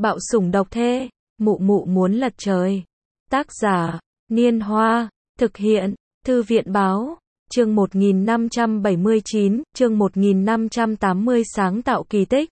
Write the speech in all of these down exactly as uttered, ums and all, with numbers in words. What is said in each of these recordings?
Bạo sủng độc thê, mụ mụ muốn lật trời. Tác giả, Niên Hoa, thực hiện, Thư viện Báo, chương một nghìn năm trăm bảy mươi chín, chương một nghìn năm trăm tám mươi sáng tạo kỳ tích.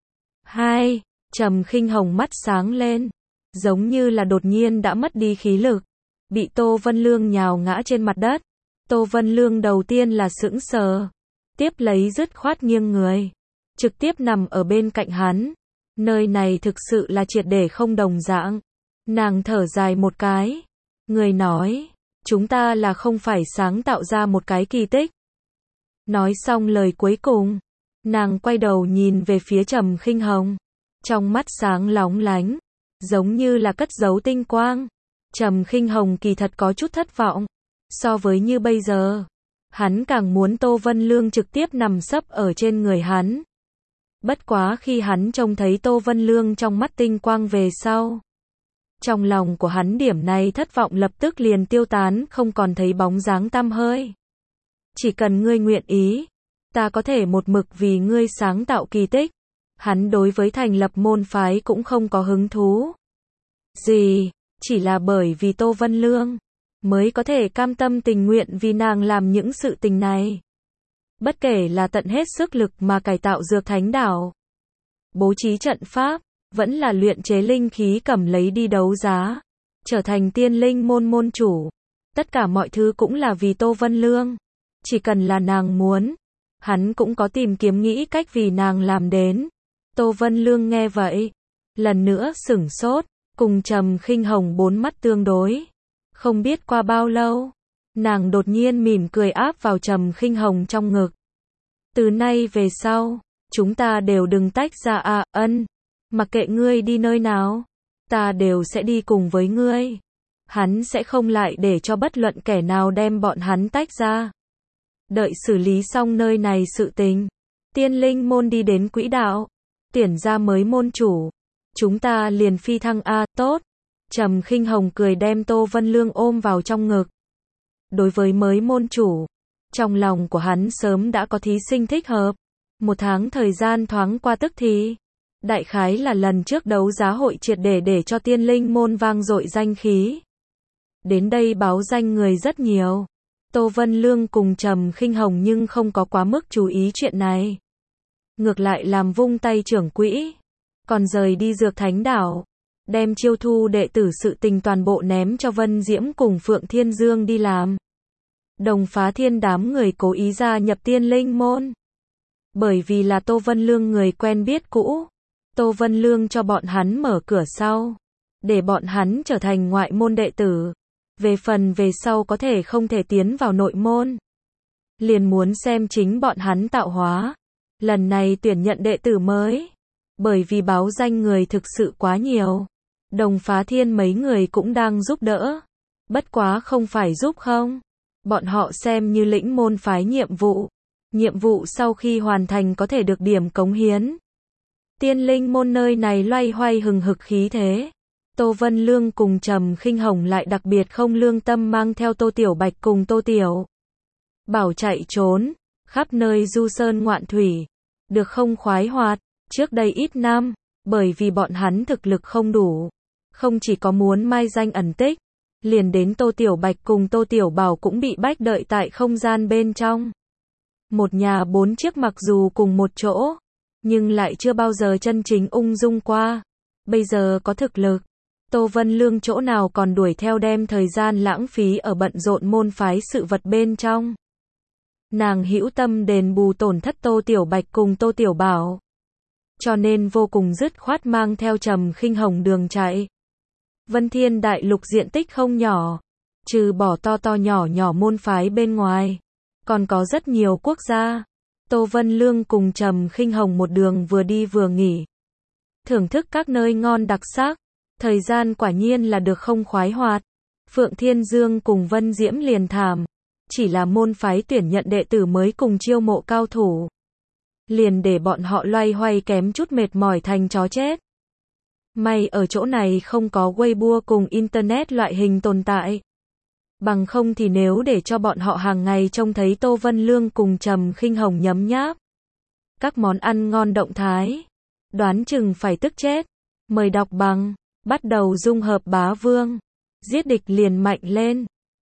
hai. Trầm Khinh Hồng mắt sáng lên, giống như là đột nhiên đã mất đi khí lực, bị Tô Vân Lương nhào ngã trên mặt đất. Tô Vân Lương đầu tiên là sững sờ, tiếp lấy dứt khoát nghiêng người, trực tiếp nằm ở bên cạnh hắn. Nơi này thực sự là triệt để không đồng dạng. Nàng thở dài một cái, người nói, chúng ta là không phải sáng tạo ra một cái kỳ tích. Nói xong lời cuối cùng, nàng quay đầu nhìn về phía Trầm Khinh Hồng, trong mắt sáng lóng lánh, giống như là cất giấu tinh quang. Trầm Khinh Hồng kỳ thật có chút thất vọng, so với như bây giờ, hắn càng muốn Tô Vân Lương trực tiếp nằm sấp ở trên người hắn. Bất quá khi hắn trông thấy Tô Vân Lương trong mắt tinh quang về sau, trong lòng của hắn điểm này thất vọng lập tức liền tiêu tán, không còn thấy bóng dáng tăm hơi. Chỉ cần ngươi nguyện ý, ta có thể một mực vì ngươi sáng tạo kỳ tích. Hắn đối với thành lập môn phái cũng không có hứng thú gì, chỉ là bởi vì Tô Vân Lương mới có thể cam tâm tình nguyện vì nàng làm những sự tình này. Bất kể là tận hết sức lực mà cải tạo Dược Thánh Đảo, bố trí trận pháp, vẫn là luyện chế linh khí cầm lấy đi đấu giá, trở thành tiên linh môn môn chủ, tất cả mọi thứ cũng là vì Tô Vân Lương. Chỉ cần là nàng muốn, hắn cũng có tìm kiếm nghĩ cách vì nàng làm đến. Tô Vân Lương nghe vậy, lần nữa sửng sốt, cùng Trầm Khinh Hồng bốn mắt tương đối. Không biết qua bao lâu, nàng đột nhiên mỉm cười áp vào Trầm Khinh Hồng trong ngực. Từ nay về sau, chúng ta đều đừng tách ra à, ân. Mặc kệ ngươi đi nơi nào, ta đều sẽ đi cùng với ngươi. Hắn sẽ không lại để cho bất luận kẻ nào đem bọn hắn tách ra. Đợi xử lý xong nơi này sự tình, tiên linh môn đi đến quỹ đạo, tuyển ra mới môn chủ, chúng ta liền phi thăng a, à, tốt. Trầm Khinh Hồng cười đem Tô Vân Lương ôm vào trong ngực. Đối với mới môn chủ, trong lòng của hắn sớm đã có thí sinh thích hợp. Một tháng thời gian thoáng qua tức thì, đại khái là lần trước đấu giá hội triệt để để cho tiên linh môn vang dội danh khí. Đến đây báo danh người rất nhiều. Tô Vân Lương cùng Trầm Khinh Hồng nhưng không có quá mức chú ý chuyện này. Ngược lại làm vung tay trưởng quỹ, còn rời đi Dược Thánh Đảo, đem chiêu thu đệ tử sự tình toàn bộ ném cho Vân Diễm cùng Phượng Thiên Dương đi làm. Đồng Phá Thiên đám người cố ý gia nhập tiên linh môn, bởi vì là Tô Vân Lương người quen biết cũ. Tô Vân Lương cho bọn hắn mở cửa sau, để bọn hắn trở thành ngoại môn đệ tử. Về phần về sau có thể không thể tiến vào nội môn, liền muốn xem chính bọn hắn tạo hóa. Lần này tuyển nhận đệ tử mới, bởi vì báo danh người thực sự quá nhiều, Đồng Phá Thiên mấy người cũng đang giúp đỡ. Bất quá không phải giúp không, bọn họ xem như lĩnh môn phái nhiệm vụ. Nhiệm vụ sau khi hoàn thành có thể được điểm cống hiến. Tiên linh môn nơi này loay hoay hừng hực khí thế. Tô Vân Lương cùng Trầm Khinh Hồng lại đặc biệt không lương tâm mang theo Tô Tiểu Bạch cùng Tô Tiểu Bảo chạy trốn, khắp nơi du sơn ngoạn thủy, được không khoái hoạt. Trước đây ít năm, bởi vì bọn hắn thực lực không đủ, không chỉ có muốn mai danh ẩn tích, liền đến Tô Tiểu Bạch cùng Tô Tiểu Bảo cũng bị bách đợi tại không gian bên trong. Một nhà bốn chiếc mặc dù cùng một chỗ, nhưng lại chưa bao giờ chân chính ung dung qua. Bây giờ có thực lực, Tô Vân Lương chỗ nào còn đuổi theo đem thời gian lãng phí ở bận rộn môn phái sự vật bên trong. Nàng hữu tâm đền bù tổn thất Tô Tiểu Bạch cùng Tô Tiểu Bảo, cho nên vô cùng dứt khoát mang theo Trầm Khinh Hồng đường chạy. Vân Thiên Đại Lục diện tích không nhỏ, trừ bỏ to to nhỏ nhỏ môn phái bên ngoài, còn có rất nhiều quốc gia. Tô Vân Lương cùng Trầm Khinh Hồng một đường vừa đi vừa nghỉ, thưởng thức các nơi ngon đặc sắc. Thời gian quả nhiên là được không khoái hoạt. Phượng Thiên Dương cùng Vân Diễm liền thảm, chỉ là môn phái tuyển nhận đệ tử mới cùng chiêu mộ cao thủ, liền để bọn họ loay hoay kém chút mệt mỏi thành chó chết. May ở chỗ này không có Weibo cùng Internet loại hình tồn tại. Bằng không thì nếu để cho bọn họ hàng ngày trông thấy Tô Vân Lương cùng Trầm Khinh Hồng nhấm nháp các món ăn ngon động thái, đoán chừng phải tức chết. Mời đọc bằng. Bắt đầu dung hợp bá vương. Giết địch liền mạnh lên.